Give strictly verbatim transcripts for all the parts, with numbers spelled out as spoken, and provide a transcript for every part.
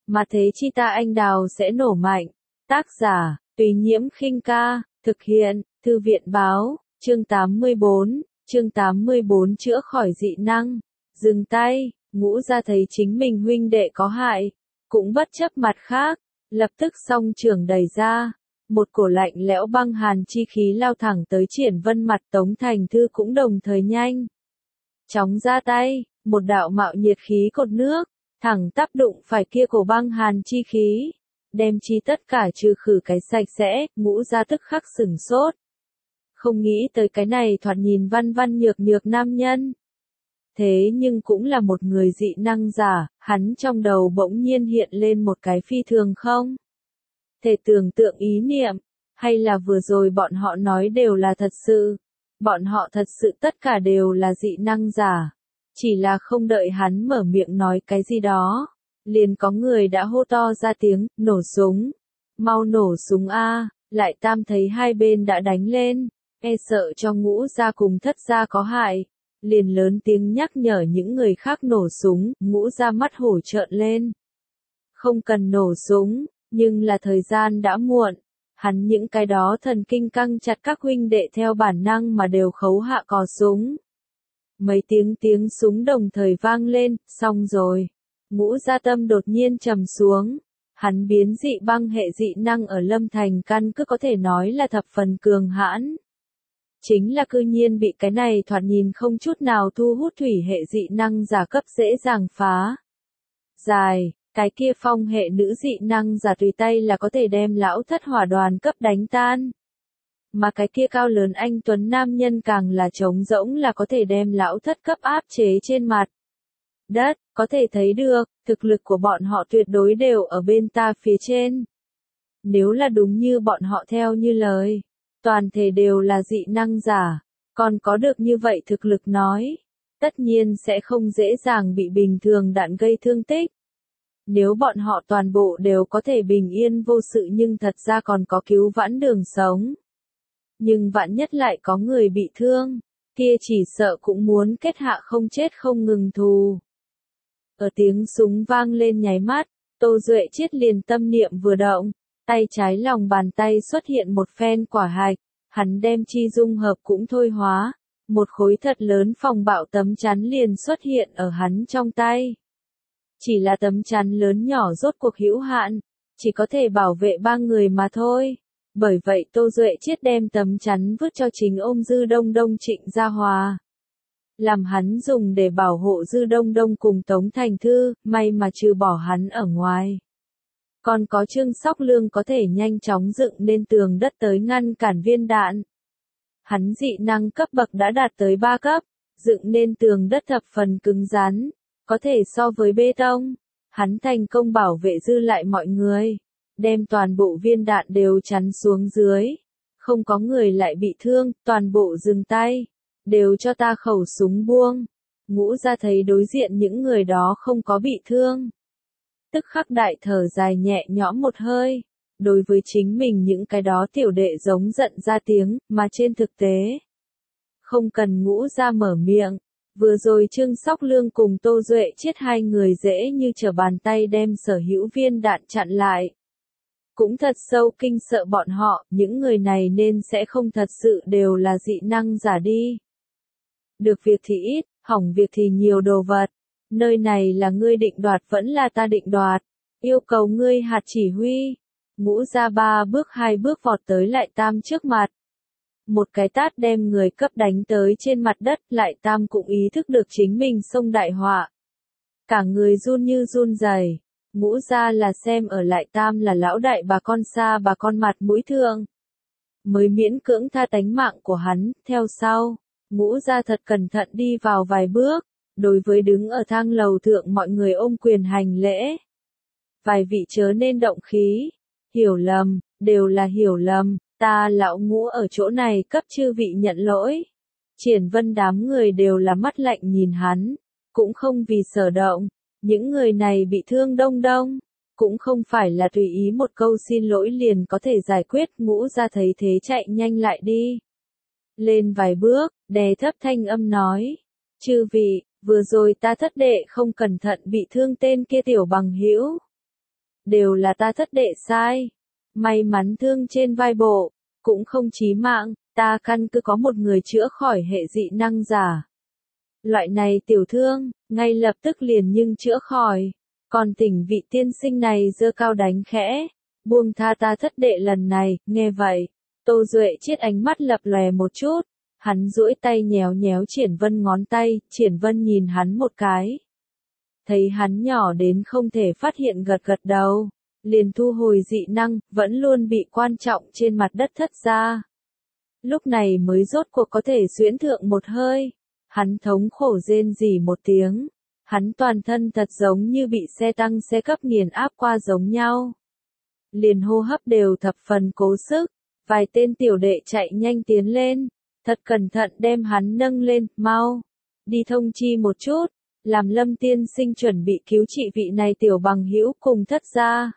mà thế chi ta anh đào sẽ nổ mạnh. Tác giả, Tùy Nhiễm Khinh Ca, thực hiện, Thư viện Báo, chương tám mươi bốn, chương tám mươi bốn chữa khỏi dị năng. Dừng tay, Ngũ Gia thấy chính mình huynh đệ có hại, cũng bất chấp mặt khác, lập tức song trường đẩy ra. Một cổ lạnh lẽo băng hàn chi khí lao thẳng tới Triển Vân mặt. Tống Thành Thư cũng đồng thời nhanh chóng ra tay, một đạo mạo nhiệt khí cột nước, thẳng tắp đụng phải kia cổ băng hàn chi khí, đem chi tất cả trừ khử cái sạch sẽ. Ngũ Gia tức khắc sửng sốt, không nghĩ tới cái này thoạt nhìn văn văn nhược nhược nam nhân, thế nhưng cũng là một người dị năng giả. Hắn trong đầu bỗng nhiên hiện lên một cái phi thường không thể tưởng tượng ý niệm, hay là vừa rồi bọn họ nói đều là thật sự, bọn họ thật sự tất cả đều là dị năng giả, chỉ là không đợi hắn mở miệng nói cái gì đó, liền có người đã hô to ra tiếng, nổ súng, mau nổ súng a. Lại Tam thấy hai bên đã đánh lên, e sợ cho Ngũ Gia cùng Thất Gia có hại, liền lớn tiếng nhắc nhở những người khác nổ súng. Ngũ Gia mắt hổ trợn lên, không cần nổ súng, nhưng là thời gian đã muộn, hắn những cái đó thần kinh căng chặt các huynh đệ theo bản năng mà đều khấu hạ cò súng. Mấy tiếng tiếng súng đồng thời vang lên, xong rồi. Ngũ Gia tâm đột nhiên trầm xuống, hắn biến dị băng hệ dị năng ở Lâm Thành căn cứ có thể nói là thập phần cường hãn. Chính là cư nhiên bị cái này thoạt nhìn không chút nào thu hút thủy hệ dị năng giả cấp dễ dàng phá. Dài, cái kia phong hệ nữ dị năng giả tùy tay là có thể đem lão thất hỏa đoàn cấp đánh tan. Mà cái kia cao lớn anh tuấn nam nhân càng là trống rỗng là có thể đem lão thất cấp áp chế trên mặt đất, có thể thấy được, thực lực của bọn họ tuyệt đối đều ở bên ta phía trên. Nếu là đúng như bọn họ theo như lời, toàn thể đều là dị năng giả, còn có được như vậy thực lực nói, tất nhiên sẽ không dễ dàng bị bình thường đạn gây thương tích. Nếu bọn họ toàn bộ đều có thể bình yên vô sự nhưng thật ra còn có cứu vãn đường sống. Nhưng vạn nhất lại có người bị thương, kia chỉ sợ cũng muốn kết hạ không chết không ngừng thù. Ở tiếng súng vang lên nháy mắt, Tô Duệ Chiết liền tâm niệm vừa động, tay trái lòng bàn tay xuất hiện một phen quả hạch, hắn đem chi dung hợp cũng thôi hóa, một khối thật lớn phòng bạo tấm chắn liền xuất hiện ở hắn trong tay. Chỉ là tấm chắn lớn nhỏ rốt cuộc hữu hạn, chỉ có thể bảo vệ ba người mà thôi. Bởi vậy Tô Duệ Chiết đem tấm chắn vứt cho chính ôm Dư Đông Đông Trịnh Gia Hòa, làm hắn dùng để bảo hộ Dư Đông Đông cùng Tống Thành Thư. May mà trừ bỏ hắn ở ngoài, còn có Trương Sóc Lương có thể nhanh chóng dựng nên tường đất tới ngăn cản viên đạn. Hắn dị năng cấp bậc đã đạt tới ba cấp, dựng nên tường đất thập phần cứng rắn, có thể so với bê tông. Hắn thành công bảo vệ dư lại mọi người, đem toàn bộ viên đạn đều chắn xuống dưới, không có người lại bị thương. Toàn bộ dừng tay, đều cho ta khẩu súng buông. Ngũ Gia thấy đối diện những người đó không có bị thương, tức khắc đại thở dài nhẹ nhõm một hơi, đối với chính mình những cái đó tiểu đệ giống giận ra tiếng, mà trên thực tế, không cần Ngũ Gia mở miệng, vừa rồi Trương Sóc Lương cùng Tô Duệ Chiết hai người dễ như trở bàn tay đem sở hữu viên đạn chặn lại. Cũng thật sâu kinh sợ bọn họ, những người này nên sẽ không thật sự đều là dị năng giả đi. Được việc thì ít, hỏng việc thì nhiều đồ vật. Nơi này là ngươi định đoạt vẫn là ta định đoạt, yêu cầu ngươi hạt chỉ huy. Ngũ Gia ba bước hai bước vọt tới Lại Tam trước mặt. Một cái tát đem người cấp đánh tới trên mặt đất. Lại Tam cũng ý thức được chính mình xông đại họa, cả người run như run rẩy. Ngũ Gia là xem ở Lại Tam là lão đại bà con xa bà con mặt mũi thượng, mới miễn cưỡng tha tánh mạng của hắn. Theo sau, Ngũ Gia thật cẩn thận đi vào vài bước, đối với đứng ở thang lầu thượng mọi người ôm quyền hành lễ. Vài vị chớ nên động khí, hiểu lầm, đều là hiểu lầm, ta lão Ngũ ở chỗ này cấp chư vị nhận lỗi. Triển Vân đám người đều là mắt lạnh nhìn hắn, cũng không vì sở động. Những người này bị thương đông đông, cũng không phải là tùy ý một câu xin lỗi liền có thể giải quyết. Ngũ Gia thấy thế chạy nhanh lại đi lên vài bước, đè thấp thanh âm nói, chư vị, vừa rồi ta thất đệ không cẩn thận bị thương tên kia tiểu bằng hữu. đều là ta thất đệ sai. May mắn thương trên vai bộ, cũng không chí mạng, ta căn cứ có một người chữa khỏi hệ dị năng giả. Loại này tiểu thương, ngay lập tức liền nhưng chữa khỏi. Còn tỉnh vị tiên sinh này giơ cao đánh khẽ, buông tha ta thất đệ lần này, nghe vậy. Tô Duệ Chiết ánh mắt lập lòe một chút, hắn duỗi tay nhéo nhéo Triển Vân ngón tay, Triển Vân nhìn hắn một cái. Thấy hắn nhỏ đến không thể phát hiện gật gật đầu, liền thu hồi dị năng, vẫn luôn bị quan trọng trên mặt đất thất ra. Lúc này mới rốt cuộc có thể xuyễn thượng một hơi, hắn thống khổ rên rỉ một tiếng, hắn toàn thân thật giống như bị xe tăng xe cấp nghiền áp qua giống nhau. Liền hô hấp đều thập phần cố sức, vài tên tiểu đệ chạy nhanh tiến lên, thật cẩn thận đem hắn nâng lên, mau, đi thông chi một chút, làm Lâm tiên sinh chuẩn bị cứu trị vị này tiểu bằng hữu cùng thất gia.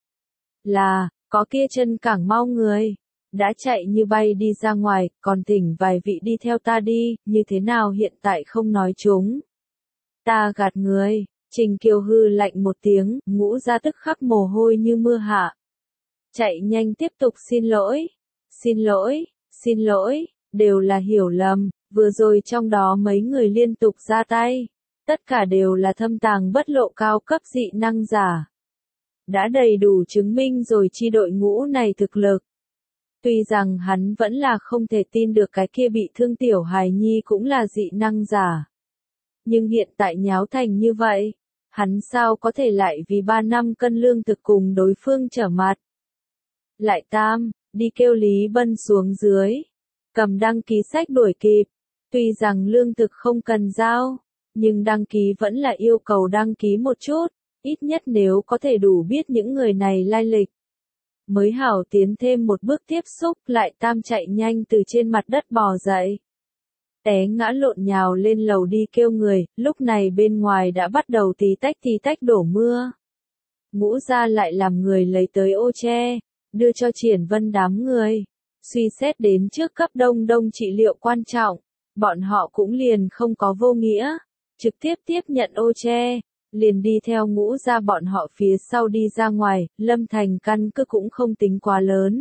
Là, có kia chân cẳng mau người, đã chạy như bay đi ra ngoài, còn thỉnh vài vị đi theo ta đi, như thế nào hiện tại không nói chúng. Ta gạt người, Trình Kiều hư lạnh một tiếng, Ngũ Gia tức khắc mồ hôi như mưa hạ. Chạy nhanh tiếp tục xin lỗi, xin lỗi, xin lỗi, đều là hiểu lầm, vừa rồi trong đó mấy người liên tục ra tay, tất cả đều là thâm tàng bất lộ cao cấp dị năng giả. Đã đầy đủ chứng minh rồi chi đội ngũ này thực lực. Tuy rằng hắn vẫn là không thể tin được cái kia bị thương tiểu hài nhi cũng là dị năng giả. Nhưng hiện tại nháo thành như vậy, hắn sao có thể lại vì ba năm cân lương thực cùng đối phương trở mặt. Lại tam, đi kêu Lý Bân xuống dưới, cầm đăng ký sách đuổi kịp, tuy rằng lương thực không cần giao, nhưng đăng ký vẫn là yêu cầu đăng ký một chút, ít nhất nếu có thể đủ biết những người này lai lịch. Mới hảo tiến thêm một bước tiếp xúc, lại tam chạy nhanh từ trên mặt đất bò dậy. Té ngã lộn nhào lên lầu đi kêu người, lúc này bên ngoài đã bắt đầu tí tách tí tách đổ mưa. Ngũ Gia lại làm người lấy tới ô che, đưa cho Triển Vân đám người. Suy xét đến trước cấp đông đông trị liệu quan trọng, bọn họ cũng liền không có vô nghĩa, trực tiếp tiếp nhận ô che, liền đi theo Ngũ Gia bọn họ phía sau đi ra ngoài, Lâm Thành căn cứ cũng không tính quá lớn.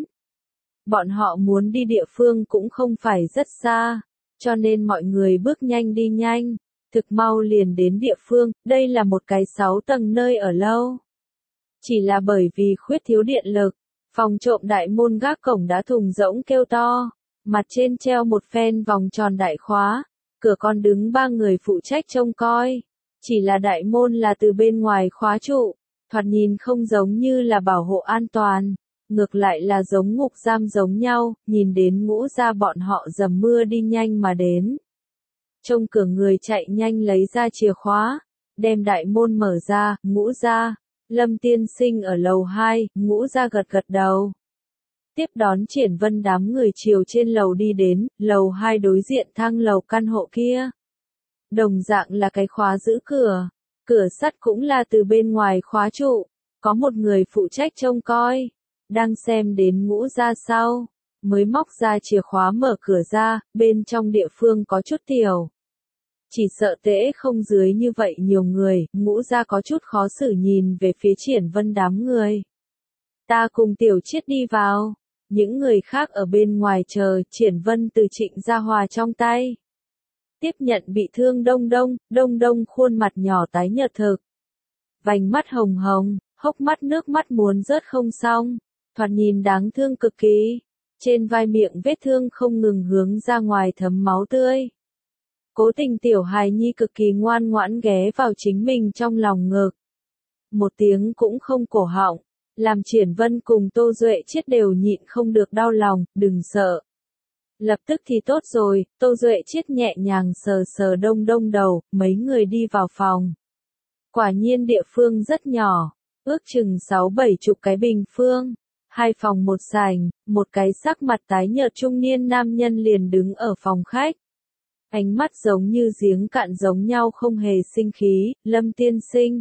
Bọn họ muốn đi địa phương cũng không phải rất xa, cho nên mọi người bước nhanh đi nhanh, thực mau liền đến địa phương, đây là một cái sáu tầng nơi ở lâu. Chỉ là bởi vì khuyết thiếu điện lực, phòng trộm đại môn gác cổng đã thùng rỗng kêu to, mặt trên treo một phen vòng tròn đại khóa, cửa còn đứng ba người phụ trách trông coi. Chỉ là đại môn là từ bên ngoài khóa trụ, thoạt nhìn không giống như là bảo hộ an toàn, ngược lại là giống ngục giam giống nhau, nhìn đến Ngũ Gia bọn họ dầm mưa đi nhanh mà đến. Trông cửa người chạy nhanh lấy ra chìa khóa, đem đại môn mở ra, Ngũ Gia, Lâm tiên sinh ở lầu hai, Ngũ Gia gật gật đầu. Tiếp đón Triển Vân đám người chiều trên lầu đi đến, lầu hai đối diện thang lầu căn hộ kia. Đồng dạng là cái khóa giữ cửa, cửa sắt cũng là từ bên ngoài khóa trụ, có một người phụ trách trông coi, đang xem đến Ngũ Gia sau, mới móc ra chìa khóa mở cửa ra, bên trong địa phương có chút tiểu. Chỉ sợ tễ không dưới như vậy nhiều người, Ngũ Gia có chút khó xử nhìn về phía Triển Vân đám người. Ta cùng Tiểu Chiết đi vào, những người khác ở bên ngoài chờ, Triển Vân từ Trịnh Gia Hòa trong tay. Tiếp nhận bị thương Đông Đông, Đông Đông khuôn mặt nhỏ tái nhợt thực. Vành mắt hồng hồng, hốc mắt nước mắt muốn rớt không xong, thoạt nhìn đáng thương cực kỳ. Trên vai miệng vết thương không ngừng hướng ra ngoài thấm máu tươi. Cố Tình tiểu hài nhi cực kỳ ngoan ngoãn ghé vào chính mình trong lòng ngực. Một tiếng cũng không cổ họng, làm Triển Vân cùng Tô Duệ Chiết đều nhịn không được đau lòng, đừng sợ. Lập tức thì tốt rồi, Tô Duệ Chiết nhẹ nhàng sờ sờ Đông Đông đầu, mấy người đi vào phòng. Quả nhiên địa phương rất nhỏ, ước chừng sáu bảy chục cái bình phương, hai phòng một sảnh, một cái sắc mặt tái nhợt trung niên nam nhân liền đứng ở phòng khách. Ánh mắt giống như giếng cạn giống nhau không hề sinh khí, Lâm tiên sinh.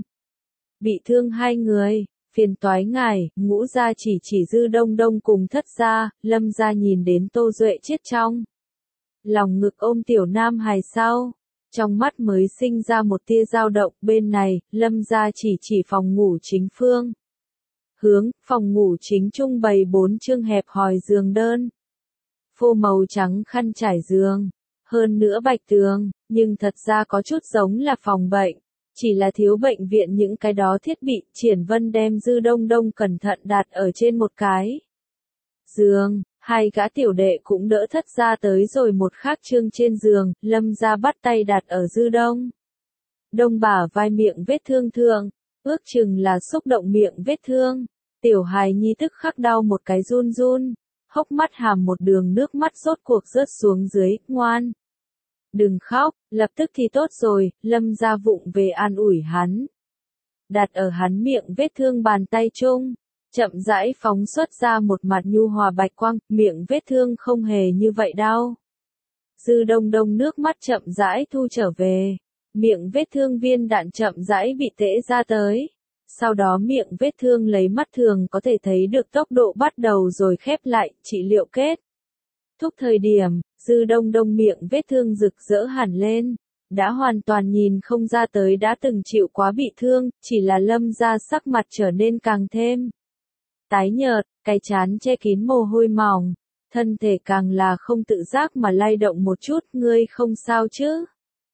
Bị thương hai người, phiền toái ngài, Ngũ Gia chỉ chỉ dư Đông Đông cùng Thất Gia, Lâm Gia nhìn đến Tô Duệ Chiết trong. Lòng ngực ôm tiểu nam hài sau, trong mắt mới sinh ra một tia dao động, bên này, Lâm Gia chỉ chỉ phòng ngủ chính phương. hướng, phòng ngủ chính trung bày bốn chương hẹp hòi giường đơn. Phô màu trắng khăn trải giường, hơn nữa bạch tường, nhưng thật ra có chút giống là phòng bệnh. Chỉ là thiếu bệnh viện những cái đó thiết bị, Triển Vân đem Dư Đông Đông cẩn thận đặt ở trên một cái giường, hai gã tiểu đệ cũng đỡ thất ra tới rồi một khác chương trên giường, Lâm gia bắt tay đặt ở Dư Đông Đông bả vai miệng vết thương thượng, ước chừng là xúc động miệng vết thương, tiểu hài nhi tức khắc đau một cái run run, hốc mắt hàm một đường nước mắt rốt cuộc rớt xuống dưới, ngoan. Đừng khóc, lập tức thì tốt rồi, Lâm gia vụng về an ủi hắn. Đặt ở hắn miệng vết thương bàn tay chung, chậm rãi phóng xuất ra một mặt nhu hòa bạch quang, miệng vết thương không hề như vậy đau. Dư Đông Đông nước mắt chậm rãi thu trở về, miệng vết thương viên đạn chậm rãi bị tễ ra tới. Sau đó miệng vết thương lấy mắt thường có thể thấy được tốc độ bắt đầu rồi khép lại, trị liệu kết. Thúc thời điểm, Dư Đông Đông miệng vết thương rực rỡ hẳn lên, đã hoàn toàn nhìn không ra tới đã từng chịu quá bị thương, chỉ là Lâm gia sắc mặt trở nên càng thêm tái nhợt, cái trán che kín mồ hôi mỏng, thân thể càng là không tự giác mà lay động một chút, ngươi không sao chứ?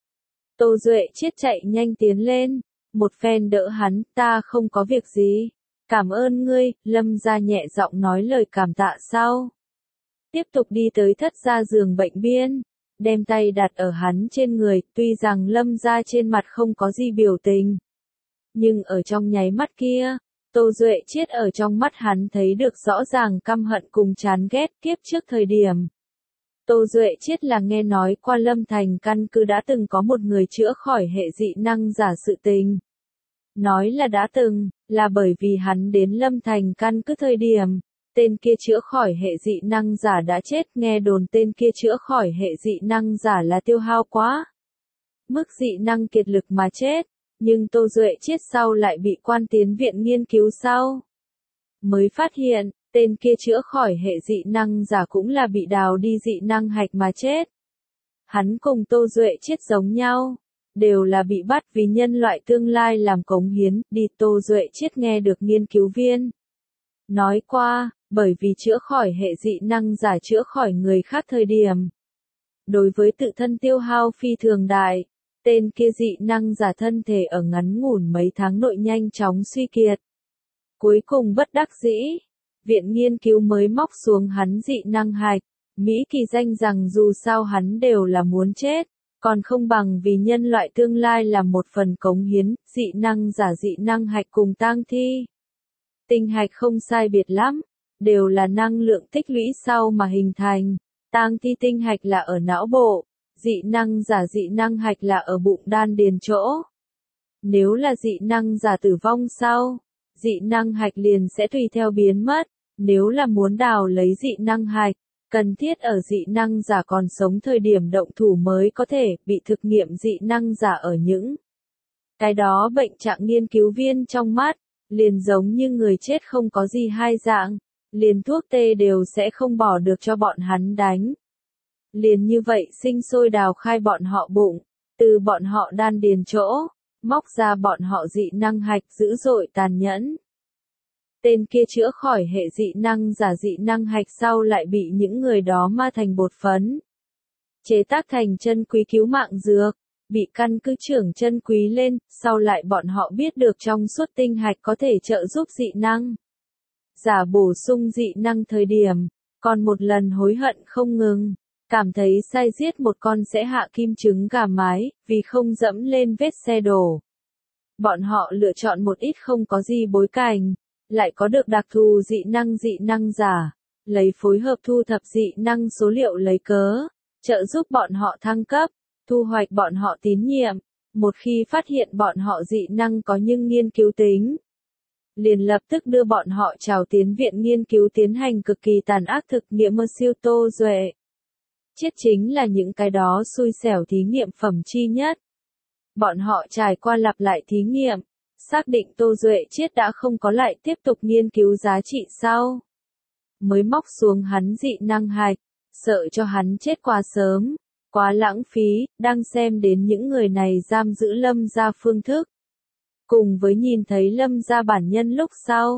Tô Duệ Chiết chạy nhanh tiến lên, một phen đỡ hắn, ta không có việc gì, cảm ơn ngươi, Lâm gia nhẹ giọng nói lời cảm tạ sau. Tiếp tục đi tới thất gia giường bệnh biên, đem tay đặt ở hắn trên người, tuy rằng Lâm gia trên mặt không có gì biểu tình. Nhưng ở trong nháy mắt kia, Tô Duệ Chiết ở trong mắt hắn thấy được rõ ràng căm hận cùng chán ghét kiếp trước thời điểm. Tô Duệ Chiết là nghe nói qua Lâm Thành căn cứ đã từng có một người chữa khỏi hệ dị năng giả sự tình. Nói là đã từng, là bởi vì hắn đến Lâm Thành căn cứ thời điểm. Tên kia chữa khỏi hệ dị năng giả đã chết, nghe đồn tên kia chữa khỏi hệ dị năng giả là tiêu hao quá mức dị năng kiệt lực mà chết, nhưng Tô Duệ Chiết sau lại bị quan tiến viện nghiên cứu sau. Mới phát hiện, tên kia chữa khỏi hệ dị năng giả cũng là bị đào đi dị năng hạch mà chết. Hắn cùng Tô Duệ Chiết giống nhau, đều là bị bắt vì nhân loại tương lai làm cống hiến, đi Tô Duệ Chiết nghe được nghiên cứu viên nói qua, bởi vì chữa khỏi hệ dị năng giả chữa khỏi người khác thời điểm. Đối với tự thân tiêu hao phi thường đại, tên kia dị năng giả thân thể ở ngắn ngủn mấy tháng nội nhanh chóng suy kiệt. Cuối cùng bất đắc dĩ, viện nghiên cứu mới móc xuống hắn dị năng hạch, Mỹ kỳ danh rằng dù sao hắn đều là muốn chết, còn không bằng vì nhân loại tương lai làm một phần cống hiến, dị năng giả dị năng hạch cùng tang thi. Tinh hạch không sai biệt lắm, đều là năng lượng tích lũy sau mà hình thành, tang thi tinh hạch là ở não bộ, dị năng giả dị năng hạch là ở bụng đan điền chỗ. Nếu là dị năng giả tử vong sau, dị năng hạch liền sẽ tùy theo biến mất, nếu là muốn đào lấy dị năng hạch, cần thiết ở dị năng giả còn sống thời điểm động thủ mới có thể bị thực nghiệm dị năng giả ở những cái đó bệnh trạng nghiên cứu viên trong mắt, liền giống như người chết không có gì hai dạng, liền thuốc tê đều sẽ không bỏ được cho bọn hắn đánh. Liền như vậy sinh sôi đào khai bọn họ bụng, từ bọn họ đan điền chỗ, móc ra bọn họ dị năng hạch dữ dội tàn nhẫn. Tên kia chữa khỏi hệ dị năng giả dị năng hạch sau lại bị những người đó ma thành bột phấn. Chế tác thành chân quý cứu mạng dược, bị căn cứ trưởng chân quý lên, sau lại bọn họ biết được trong suốt tinh hạch có thể trợ giúp dị năng. Giả bổ sung dị năng thời điểm, còn một lần hối hận không ngừng, cảm thấy sai giết một con sẽ hạ kim trứng gà mái, vì không dẫm lên vết xe đổ. Bọn họ lựa chọn một ít không có gì bối cảnh, lại có được đặc thù dị năng dị năng giả, lấy phối hợp thu thập dị năng số liệu lấy cớ, trợ giúp bọn họ thăng cấp, thu hoạch bọn họ tín nhiệm, một khi phát hiện bọn họ dị năng có nhưng nghiên cứu tính. Liền lập tức đưa bọn họ chào tiến viện nghiên cứu tiến hành cực kỳ tàn ác thực nghiệm mơ siêu Tô Duệ. Chết chính là những cái đó xui xẻo thí nghiệm phẩm chi nhất. Bọn họ trải qua lặp lại thí nghiệm, xác định Tô Duệ Chiết đã không có lại tiếp tục nghiên cứu giá trị sau. Mới móc xuống hắn dị năng hạch, sợ cho hắn chết quá sớm, quá lãng phí, đang xem đến những người này giam giữ Lâm gia phương thức. Cùng với nhìn thấy Lâm gia bản nhân lúc sau,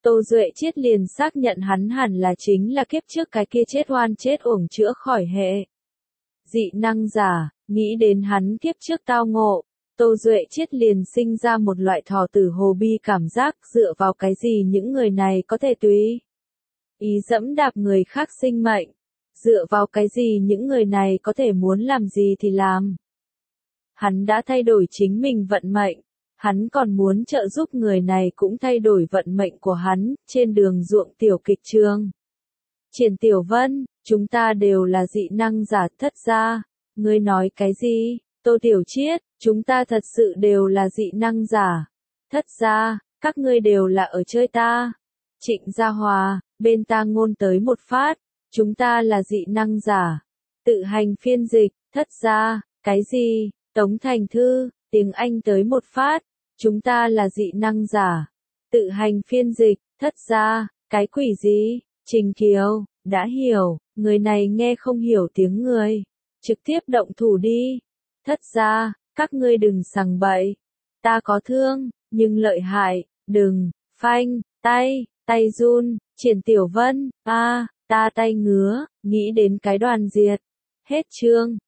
Tô Duệ Chiết liền xác nhận hắn hẳn là chính là kiếp trước cái kia chết oan chết uổng chữa khỏi hệ. Dị năng giả, nghĩ đến hắn kiếp trước tao ngộ, Tô Duệ Chiết liền sinh ra một loại thò tử hồ bi cảm giác, dựa vào cái gì những người này có thể tùy ý dẫm đạp người khác sinh mệnh, dựa vào cái gì những người này có thể muốn làm gì thì làm. Hắn đã thay đổi chính mình vận mệnh, hắn còn muốn trợ giúp người này cũng thay đổi vận mệnh của hắn, trên đường ruộng tiểu kịch trường. Triển Tiểu Vân, chúng ta đều là dị năng giả, thất gia. Ngươi nói cái gì? Tô Tiểu Chiết, chúng ta thật sự đều là dị năng giả. Thất gia, các ngươi đều là ở chơi ta. Trịnh Gia Hòa, bên ta ngôn tới một phát, chúng ta là dị năng giả. Tự hành phiên dịch, thất gia, cái gì? Tống Thành Thư, tiếng Anh tới một phát, chúng ta là dị năng giả. Tự hành phiên dịch, thất gia, cái quỷ gì? Trình Kiều, đã hiểu, người này nghe không hiểu tiếng người. Trực tiếp động thủ đi. Thất gia, các ngươi đừng sằng bậy. Ta có thương, nhưng lợi hại, đừng, phanh, tay, tay run, Triển Tiểu Vân, a, ta tay ngứa, nghĩ đến cái đoàn diệt. Hết chương.